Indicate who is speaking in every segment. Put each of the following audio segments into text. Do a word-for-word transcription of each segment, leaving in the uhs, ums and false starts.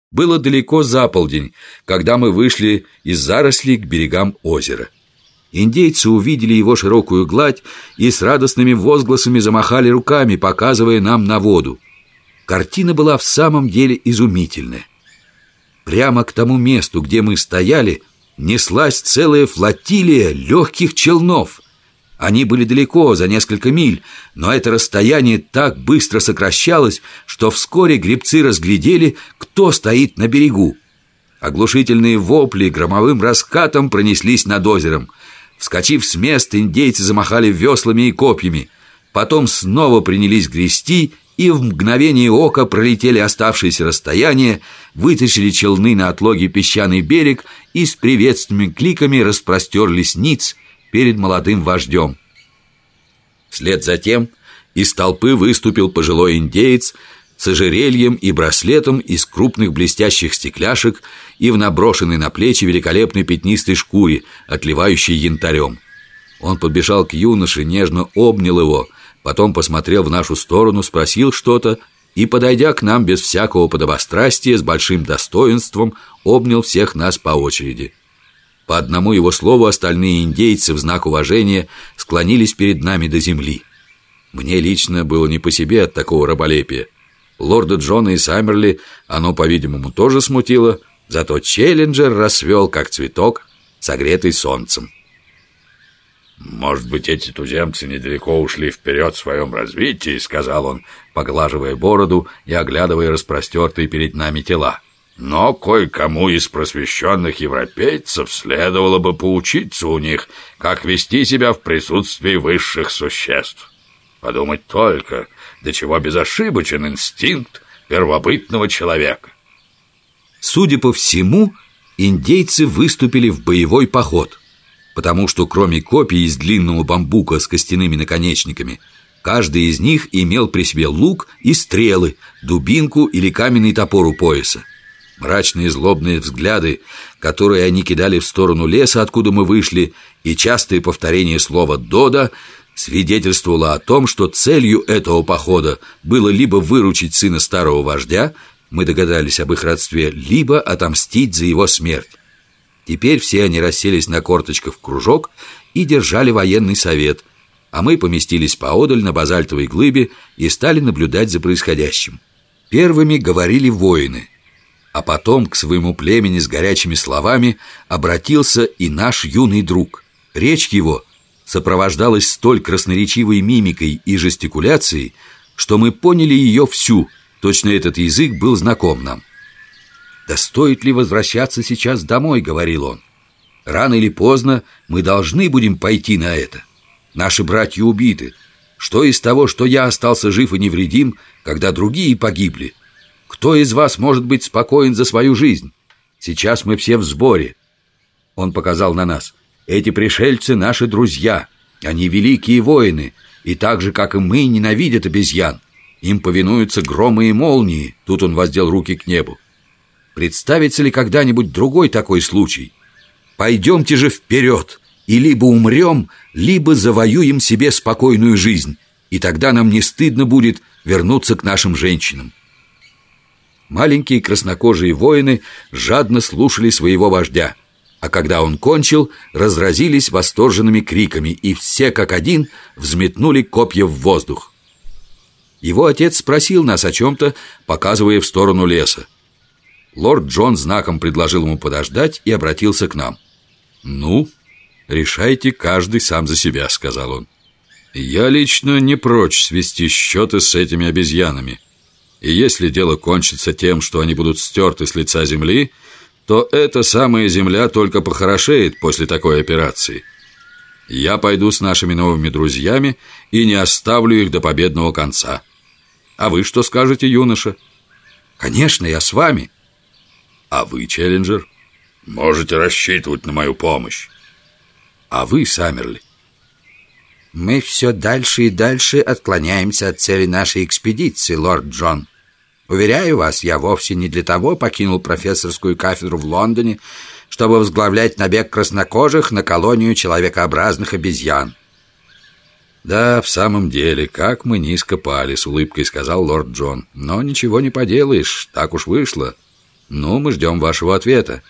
Speaker 1: Было далеко за полдень, когда мы вышли из зарослей к берегам озера. Индейцы увидели его широкую гладь и с радостными возгласами замахали руками, показывая нам на воду. Картина была в самом деле изумительная. Прямо к тому месту, где мы стояли, неслась целая флотилия легких челнов. Они были далеко, за несколько миль, но это расстояние так быстро сокращалось, что вскоре гребцы разглядели, кто стоит на берегу. Оглушительные вопли громовым раскатом пронеслись над озером. Вскочив с места, индейцы замахали веслами и копьями. Потом снова принялись грести и в мгновение ока пролетели оставшиеся расстояния, вытащили челны на отлогий песчаный берег и с приветственными кликами распростерлись ниц перед молодым вождем. Вслед за тем из толпы выступил пожилой индеец с ожерельем и браслетом из крупных блестящих стекляшек и в наброшенной на плечи великолепной пятнистой шкуре, отливающей янтарем. Он подбежал к юноше, нежно обнял его, потом посмотрел в нашу сторону, спросил что-то и, подойдя к нам без всякого подобострастия, с большим достоинством обнял всех нас по очереди. По одному его слову остальные индейцы в знак уважения склонились перед нами до земли. Мне лично было не по себе от такого раболепия. Лорда Джона и Саммерли оно, по-видимому, тоже смутило, зато Челленджер расцвел, как цветок, согретый солнцем.
Speaker 2: «Может быть, эти туземцы недалеко ушли вперед в своем развитии», — сказал он, поглаживая бороду и оглядывая распростертые перед нами тела. «Но кое-кому из просвещенных европейцев следовало бы поучиться у них, как вести себя в присутствии высших существ. Подумать только, до чего безошибочен инстинкт первобытного человека».
Speaker 1: Судя по всему, индейцы выступили в боевой поход, потому что кроме копий из длинного бамбука с костяными наконечниками, каждый из них имел при себе лук и стрелы, дубинку или каменный топор у пояса. Мрачные злобные взгляды, которые они кидали в сторону леса, откуда мы вышли, и частые повторения слова «дода» свидетельствовало о том, что целью этого похода было либо выручить сына старого вождя, мы догадались об их родстве, либо отомстить за его смерть. Теперь все они расселись на корточках в кружок и держали военный совет, а мы поместились поодаль на базальтовой глыбе и стали наблюдать за происходящим. Первыми говорили воины, а потом к своему племени с горячими словами обратился и наш юный друг. Речь его сопровождалась столь красноречивой мимикой и жестикуляцией, что мы поняли ее всю, точно этот язык был знаком нам. «Да стоит ли возвращаться сейчас домой?» — говорил он. «Рано или поздно мы должны будем пойти на это. Наши братья убиты. Что из того, что я остался жив и невредим, когда другие погибли? Кто из вас может быть спокоен за свою жизнь? Сейчас мы все в сборе». Он показал на нас. «Эти пришельцы — наши друзья. Они великие воины, и так же, как и мы, ненавидят обезьян. Им повинуются громы и молнии». Тут он воздел руки к небу. «Представится ли когда-нибудь другой такой случай? Пойдемте же вперед, и либо умрем, либо завоюем себе спокойную жизнь, и тогда нам не стыдно будет вернуться к нашим женщинам». Маленькие краснокожие воины жадно слушали своего вождя, а когда он кончил, разразились восторженными криками, и все как один взметнули копья в воздух. Его отец спросил нас о чем-то, показывая в сторону леса. Лорд Джон знаком предложил ему подождать и обратился к нам. «Ну, решайте каждый сам за себя», — сказал он. «Я лично не прочь свести счеты с этими обезьянами. И если дело кончится тем, что они будут стерты с лица земли, то эта самая земля только похорошеет после такой операции. Я пойду с нашими новыми друзьями и не оставлю их до победного конца. А вы что скажете, юноша?» «Конечно, я с вами». «А вы, Челленджер?»
Speaker 2: «Можете рассчитывать на мою помощь».
Speaker 1: «А вы, Саммерли?»
Speaker 3: «Мы все дальше и дальше отклоняемся от цели нашей экспедиции, лорд Джон. Уверяю вас, я вовсе не для того покинул профессорскую кафедру в Лондоне, чтобы возглавлять набег краснокожих на колонию человекообразных обезьян».
Speaker 1: «Да, в самом деле, как мы низко пали», — с улыбкой сказал лорд Джон. «Но ничего не поделаешь, так уж вышло. Ну, мы ждем вашего ответа.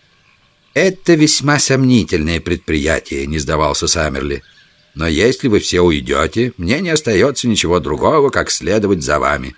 Speaker 3: Это весьма сомнительное предприятие, не сдавался Саммерли. Но если вы все уйдете, мне не остается ничего другого, как следовать за вами.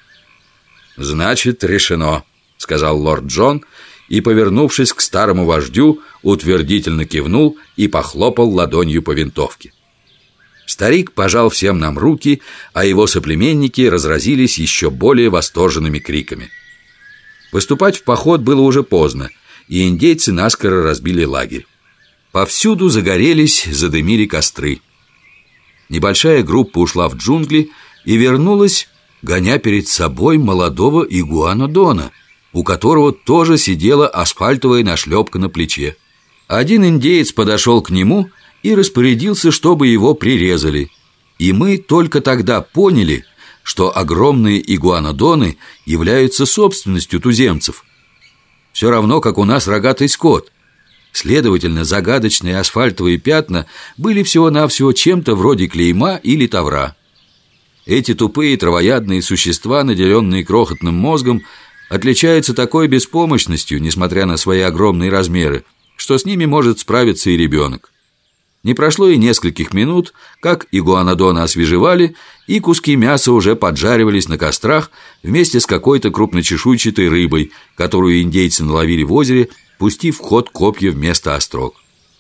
Speaker 1: Значит, решено, сказал лорд Джон, и, повернувшись к старому вождю, утвердительно кивнул и похлопал ладонью по винтовке. Старик пожал всем нам руки, а его соплеменники разразились еще более восторженными криками. Выступать в поход было уже поздно, и индейцы наскоро разбили лагерь. Повсюду загорелись, задымили костры. Небольшая группа ушла в джунгли и вернулась, гоня перед собой молодого игуанодона, у которого тоже сидела асфальтовая нашлепка на плече. Один индеец подошел к нему и распорядился, чтобы его прирезали. И мы только тогда поняли, что огромные игуанодоны являются собственностью туземцев. Все равно, как у нас рогатый скот. Следовательно, загадочные асфальтовые пятна были всего-навсего чем-то вроде клейма или тавра. Эти тупые травоядные существа, наделенные крохотным мозгом, отличаются такой беспомощностью, несмотря на свои огромные размеры, что с ними может справиться и ребенок. Не прошло и нескольких минут, как игуанодона освежевали, и куски мяса уже поджаривались на кострах вместе с какой-то крупночешуйчатой рыбой, которую индейцы наловили в озере, пустив в ход копья вместо острог.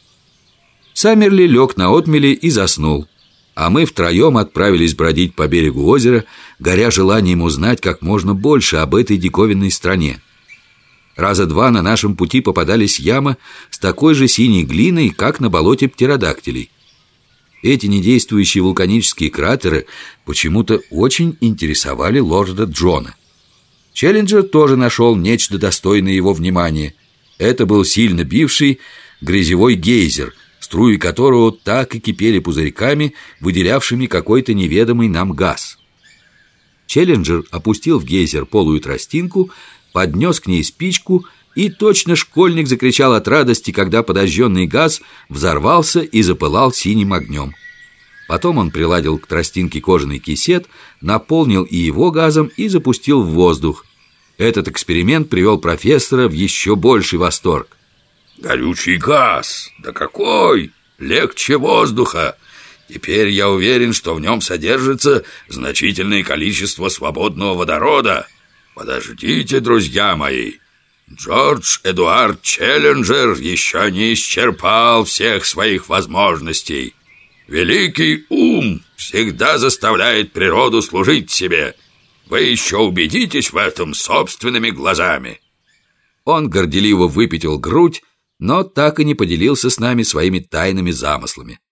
Speaker 1: Саммерли лег на отмели и заснул, а мы втроем отправились бродить по берегу озера, горя желанием узнать как можно больше об этой диковинной стране. Раза два на нашем пути попадались ямы с такой же синей глиной, как на болоте птеродактилей. Эти недействующие вулканические кратеры почему-то очень интересовали лорда Джона. Челленджер тоже нашел нечто достойное его внимания. Это был сильно бивший грязевой гейзер, струи которого так и кипели пузырьками, выделявшими какой-то неведомый нам газ. Челленджер опустил в гейзер полую тростинку, поднес к ней спичку, и точно школьник закричал от радости, когда подожженный газ взорвался и запылал синим огнем. Потом он приладил к тростинке кожаный кисет, наполнил и его газом и запустил в воздух. Этот эксперимент привел профессора в еще больший восторг.
Speaker 2: «Горючий газ! Да какой! Легче воздуха! Теперь я уверен, что в нем содержится значительное количество свободного водорода. Подождите, друзья мои! Джордж Эдуард Челленджер еще не исчерпал всех своих возможностей. Великий ум всегда заставляет природу служить себе. Вы еще убедитесь в этом собственными глазами».
Speaker 1: Он горделиво выпятил грудь, но так и не поделился с нами своими тайными замыслами.